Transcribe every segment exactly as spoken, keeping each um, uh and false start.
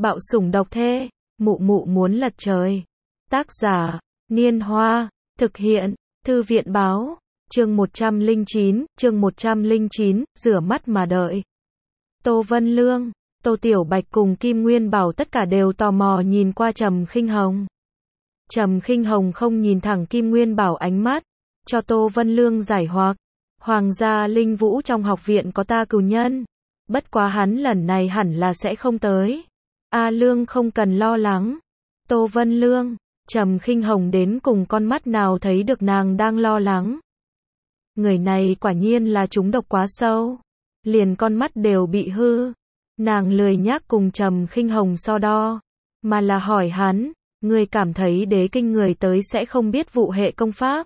Bạo sủng độc thế, mụ mụ muốn lật trời. Tác giả, Niên Hoa, thực hiện, Thư viện Báo, chương một trăm lẻ chín, chương một trăm lẻ chín, rửa mắt mà đợi. Tô Vân Lương, Tô Tiểu Bạch cùng Kim Nguyên Bảo tất cả đều tò mò nhìn qua Trầm Khinh Hồng. Trầm Khinh Hồng không nhìn thẳng Kim Nguyên Bảo ánh mắt, cho Tô Vân Lương giải hoặc. Hoàng gia Linh Vũ trong học viện có ta cừu nhân. Bất quá hắn lần này hẳn là sẽ không tới. A Lương không cần lo lắng. Tô Vân Lương, Trầm Khinh Hồng đến cùng con mắt nào thấy được nàng đang lo lắng. Người này quả nhiên là trúng độc quá sâu. Liền con mắt đều bị hư. Nàng lười nhác cùng Trầm Khinh Hồng so đo. Mà là hỏi hắn, ngươi cảm thấy đế kinh người tới sẽ không biết vụ hệ công pháp.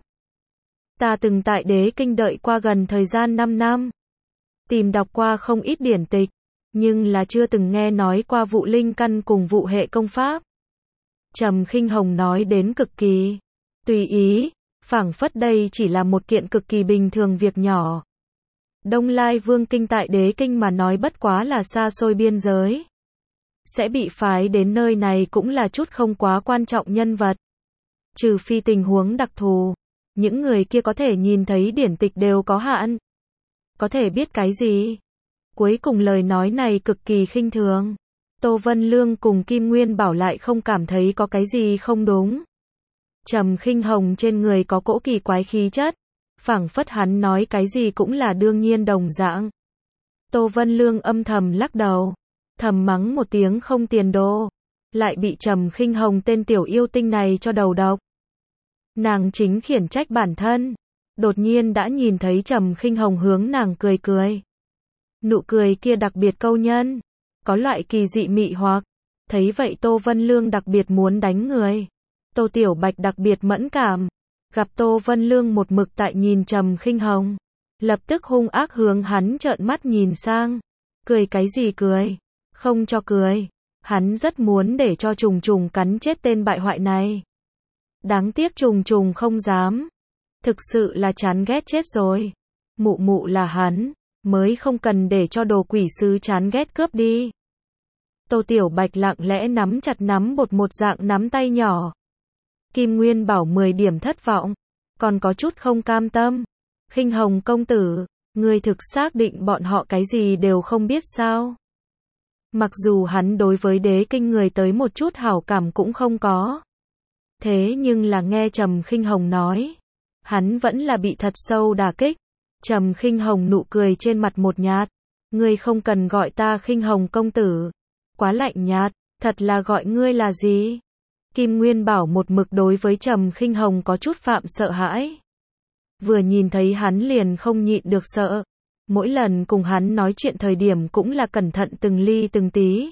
Ta từng tại đế kinh đợi qua gần thời gian năm năm. Tìm đọc qua không ít điển tịch. Nhưng là chưa từng nghe nói qua vụ linh căn cùng vụ hệ công pháp. Trầm Khinh Hồng nói đến cực kỳ tùy ý, phảng phất đây chỉ là một kiện cực kỳ bình thường việc nhỏ. Đông Lai Vương kinh tại đế kinh mà nói bất quá là xa xôi biên giới. Sẽ bị phái đến nơi này cũng là chút không quá quan trọng nhân vật. Trừ phi tình huống đặc thù, những người kia có thể nhìn thấy điển tịch đều có hạn. Có thể biết cái gì? Cuối cùng lời nói này cực kỳ khinh thường. Tô Vân Lương cùng Kim Nguyên Bảo lại không cảm thấy có cái gì không đúng. Trầm Khinh Hồng trên người có cỗ kỳ quái khí chất, phảng phất hắn nói cái gì cũng là đương nhiên đồng dạng. Tô Vân Lương âm thầm lắc đầu, thầm mắng một tiếng không tiền đồ, lại bị Trầm Khinh Hồng tên tiểu yêu tinh này cho đầu độc. Nàng chính khiển trách bản thân, đột nhiên đã nhìn thấy Trầm Khinh Hồng hướng nàng cười cười. Nụ cười kia đặc biệt câu nhân, có loại kỳ dị mị hoặc. Thấy vậy Tô Vân Lương đặc biệt muốn đánh người. Tô Tiểu Bạch đặc biệt mẫn cảm, gặp Tô Vân Lương một mực tại nhìn Trầm Khinh Hồng, lập tức hung ác hướng hắn trợn mắt nhìn sang. Cười cái gì cười? Không cho cười. Hắn rất muốn để cho Trùng Trùng cắn chết tên bại hoại này. Đáng tiếc Trùng Trùng không dám. Thực sự là chán ghét chết rồi. Mụ mụ là hắn, mới không cần để cho đồ quỷ sứ chán ghét cướp đi. Tô Tiểu Bạch lặng lẽ nắm chặt nắm bột một dạng nắm tay nhỏ. Kim Nguyên Bảo mười điểm thất vọng, còn có chút không cam tâm. Khinh Hồng công tử, ngươi thực xác định bọn họ cái gì đều không biết sao? Mặc dù hắn đối với đế kinh người tới một chút hảo cảm cũng không có. Thế nhưng là nghe Trầm Khinh Hồng nói, hắn vẫn là bị thật sâu đả kích. Trầm Khinh Hồng nụ cười trên mặt một nhạt, ngươi không cần gọi ta Khinh Hồng công tử, quá lạnh nhạt, thật là gọi ngươi là gì? Kim Nguyên Bảo một mực đối với Trầm Khinh Hồng có chút phạm sợ hãi. Vừa nhìn thấy hắn liền không nhịn được sợ. Mỗi lần cùng hắn nói chuyện thời điểm cũng là cẩn thận từng ly từng tí.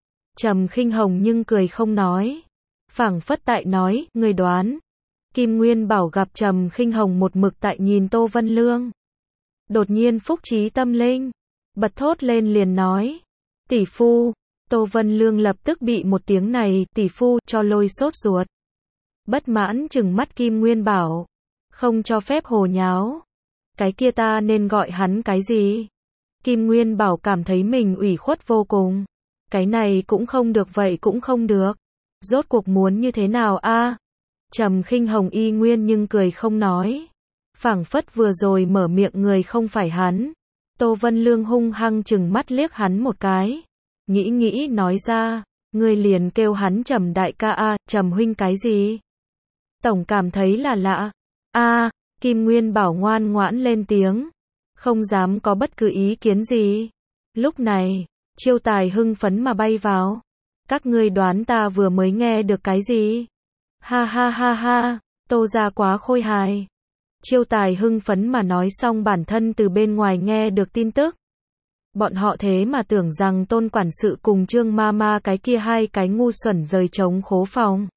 Trầm Khinh Hồng nhưng cười không nói. Phảng phất tại nói, ngươi đoán. Kim Nguyên Bảo gặp Trầm Khinh Hồng một mực tại nhìn Tô Vân Lương. Đột nhiên phúc trí tâm linh, bật thốt lên liền nói, tỷ phu. Tô Vân Lương lập tức bị một tiếng này, tỷ phu, cho lôi sốt ruột. Bất mãn trừng mắt Kim Nguyên Bảo, không cho phép hồ nháo. Cái kia ta nên gọi hắn cái gì? Kim Nguyên Bảo cảm thấy mình ủy khuất vô cùng. Cái này cũng không được vậy cũng không được. Rốt cuộc muốn như thế nào a? À? Trầm Khinh Hồng y nguyên nhưng cười không nói. Phảng phất vừa rồi mở miệng người không phải hắn. Tô Vân Lương hung hăng trừng mắt liếc hắn một cái. Nghĩ nghĩ nói ra, ngươi liền kêu hắn Trầm đại ca a, à, Trầm huynh cái gì? Tổng cảm thấy là lạ. A, à, Kim Nguyên Bảo ngoan ngoãn lên tiếng, không dám có bất cứ ý kiến gì. Lúc này, Chiêu Tài hưng phấn mà bay vào. Các ngươi đoán ta vừa mới nghe được cái gì? Ha ha ha ha, Tô gia quá khôi hài. Chiêu Tài hưng phấn mà nói xong bản thân từ bên ngoài nghe được tin tức. Bọn họ thế mà tưởng rằng Tôn quản sự cùng Trương ma ma cái kia hai cái ngu xuẩn rời trống khố phòng.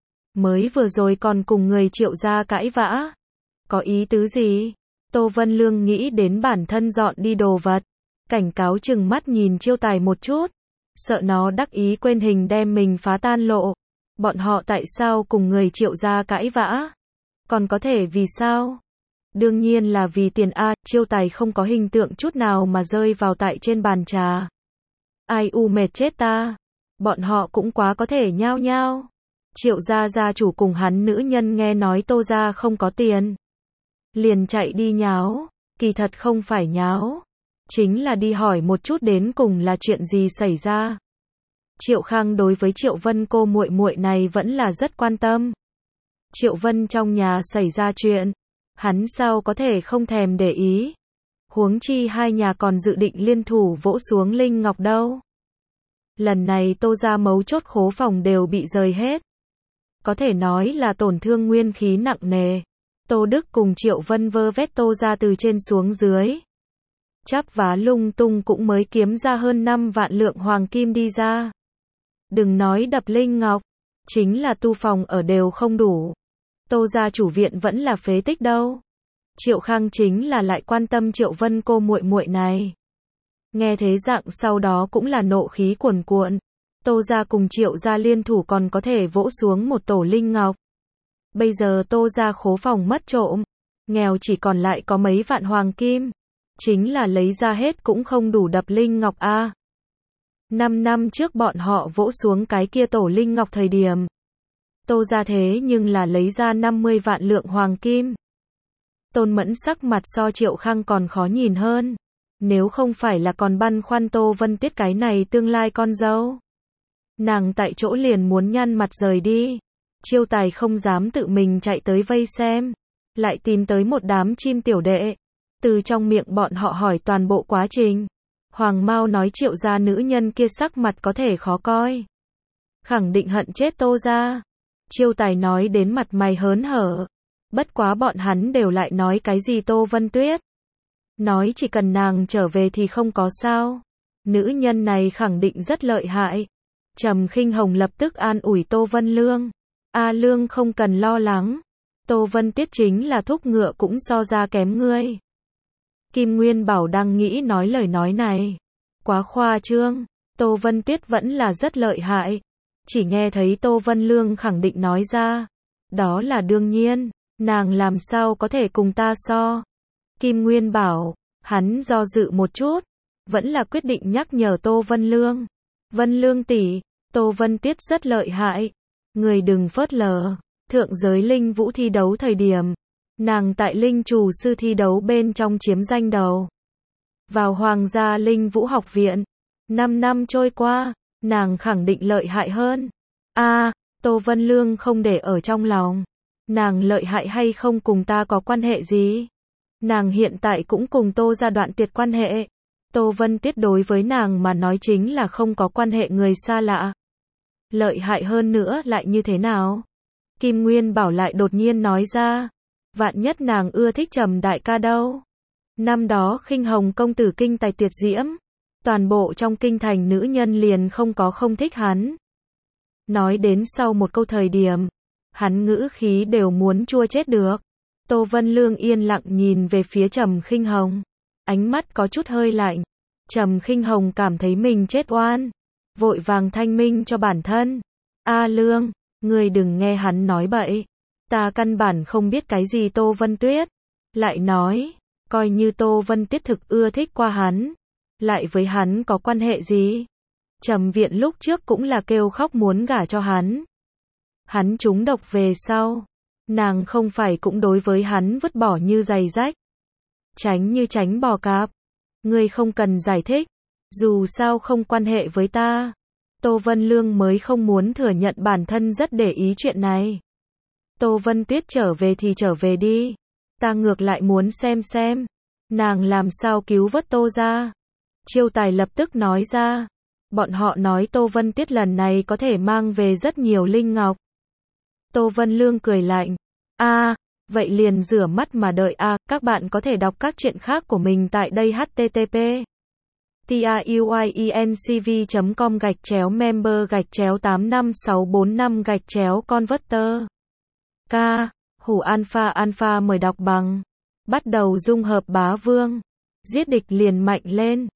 Mới vừa rồi còn cùng người Triệu gia cãi vã. Có ý tứ gì? Tô Vân Lương nghĩ đến bản thân dọn đi đồ vật. Cảnh cáo chừng mắt nhìn Chiêu Tài một chút. Sợ nó đắc ý quên hình đem mình phá tan lộ. Bọn họ tại sao cùng người Triệu gia cãi vã? Còn có thể vì sao? Đương nhiên là vì tiền a. Chiêu Tài không có hình tượng chút nào mà rơi vào tại trên bàn trà. Ai u mệt chết ta. Bọn họ cũng quá có thể nhao nhao. Triệu gia gia chủ cùng hắn nữ nhân nghe nói Tô gia không có tiền, liền chạy đi nháo, kỳ thật không phải nháo, chính là đi hỏi một chút đến cùng là chuyện gì xảy ra. Triệu Khang đối với Triệu Vân cô muội muội này vẫn là rất quan tâm. Triệu Vân trong nhà xảy ra chuyện, hắn sao có thể không thèm để ý. Huống chi hai nhà còn dự định liên thủ vỗ xuống Linh Ngọc đâu. Lần này Tô gia mấu chốt khố phòng đều bị rời hết. Có thể nói là tổn thương nguyên khí nặng nề. Tô Đức cùng Triệu Vân vơ vét Tô gia từ trên xuống dưới. Chắp vá lung tung cũng mới kiếm ra hơn năm vạn lượng hoàng kim đi ra. Đừng nói đập Linh Ngọc, chính là tu phòng ở đều không đủ. Tô gia chủ viện vẫn là phế tích đâu. Triệu Khang chính là lại quan tâm Triệu Vân cô muội muội này. Nghe thế dạng sau đó cũng là nộ khí cuồn cuộn. Tô gia cùng Triệu gia liên thủ còn có thể vỗ xuống một tổ Linh Ngọc. Bây giờ Tô gia khố phòng mất trộm, nghèo chỉ còn lại có mấy vạn hoàng kim, chính là lấy ra hết cũng không đủ đập Linh Ngọc a. À. Năm năm trước bọn họ vỗ xuống cái kia tổ Linh Ngọc thời điểm, Tô gia thế nhưng là lấy ra năm mươi vạn lượng hoàng kim. Tôn Mẫn sắc mặt so Triệu Khang còn khó nhìn hơn, nếu không phải là còn băn khoăn Tô Vân Tuyết cái này tương lai con dâu, nàng tại chỗ liền muốn nhăn mặt rời đi. Chiêu Tài không dám tự mình chạy tới vây xem, lại tìm tới một đám chim tiểu đệ, từ trong miệng bọn họ hỏi toàn bộ quá trình. Hoàng Mao nói Triệu gia nữ nhân kia sắc mặt có thể khó coi, khẳng định hận chết Tô gia. Chiêu Tài nói đến mặt mày hớn hở, bất quá bọn hắn đều lại nói cái gì Tô Vân Tuyết, nói chỉ cần nàng trở về thì không có sao, nữ nhân này khẳng định rất lợi hại. Trầm Khinh Hồng lập tức an ủi Tô Vân Lương, A Lương không cần lo lắng, Tô Vân Tuyết chính là thúc ngựa cũng so ra kém ngươi. Kim Nguyên Bảo đang nghĩ nói lời nói này, quá khoa trương, Tô Vân Tuyết vẫn là rất lợi hại. Chỉ nghe thấy Tô Vân Lương khẳng định nói ra, đó là đương nhiên, nàng làm sao có thể cùng ta so. Kim Nguyên Bảo, hắn do dự một chút, vẫn là quyết định nhắc nhở Tô Vân Lương. Vân Lương tỷ, Tô Vân Tuyết rất lợi hại, người đừng phớt lờ. Thượng giới linh vũ thi đấu thời điểm, nàng tại linh chủ sư thi đấu bên trong chiếm danh đầu. Vào Hoàng gia Linh Vũ học viện, năm năm trôi qua, nàng khẳng định lợi hại hơn. A, à, Tô Vân Lương không để ở trong lòng. Nàng lợi hại hay không cùng ta có quan hệ gì? Nàng hiện tại cũng cùng Tô gia đoạn tuyệt quan hệ. Tô Vân Tuyết đối với nàng mà nói chính là không có quan hệ người xa lạ. Lợi hại hơn nữa lại như thế nào? Kim Nguyên Bảo lại đột nhiên nói ra, vạn nhất nàng ưa thích Trầm đại ca đâu. Năm đó Khinh Hồng công tử kinh tài tuyệt diễm, toàn bộ trong kinh thành nữ nhân liền không có không thích hắn. Nói đến sau một câu thời điểm, hắn ngữ khí đều muốn chua chết được. Tô Vân Lương yên lặng nhìn về phía Trầm Khinh Hồng, ánh mắt có chút hơi lạnh. Trầm Khinh Hồng cảm thấy mình chết oan, vội vàng thanh minh cho bản thân. A Lương, ngươi đừng nghe hắn nói bậy, ta căn bản không biết cái gì Tô Vân Tuyết. Lại nói, coi như Tô Vân Tuyết thực ưa thích qua hắn, lại với hắn có quan hệ gì? Trầm viện lúc trước cũng là kêu khóc muốn gả cho hắn. Hắn trúng độc về sau, nàng không phải cũng đối với hắn vứt bỏ như giày rách, tránh như tránh bò cạp. Ngươi không cần giải thích, dù sao không quan hệ với ta. Tô Vân Lương mới không muốn thừa nhận bản thân rất để ý chuyện này. Tô Vân Tuyết trở về thì trở về đi, ta ngược lại muốn xem xem nàng làm sao cứu vớt Tô gia. Chiêu Tài lập tức nói ra, bọn họ nói Tô Vân Tuyết lần này có thể mang về rất nhiều linh ngọc. Tô Vân Lương cười lạnh, a, à, vậy liền rửa mắt mà đợi a. À, các bạn có thể đọc các truyện khác của mình tại đây h t t p truyencv chấm com gạch chéo member gạch chéo tám năm sáu bốn năm gạch chéo converter. K. Hủ Alpha Alpha mời đọc bằng. Bắt đầu dung hợp bá vương. Giết địch liền mạnh lên.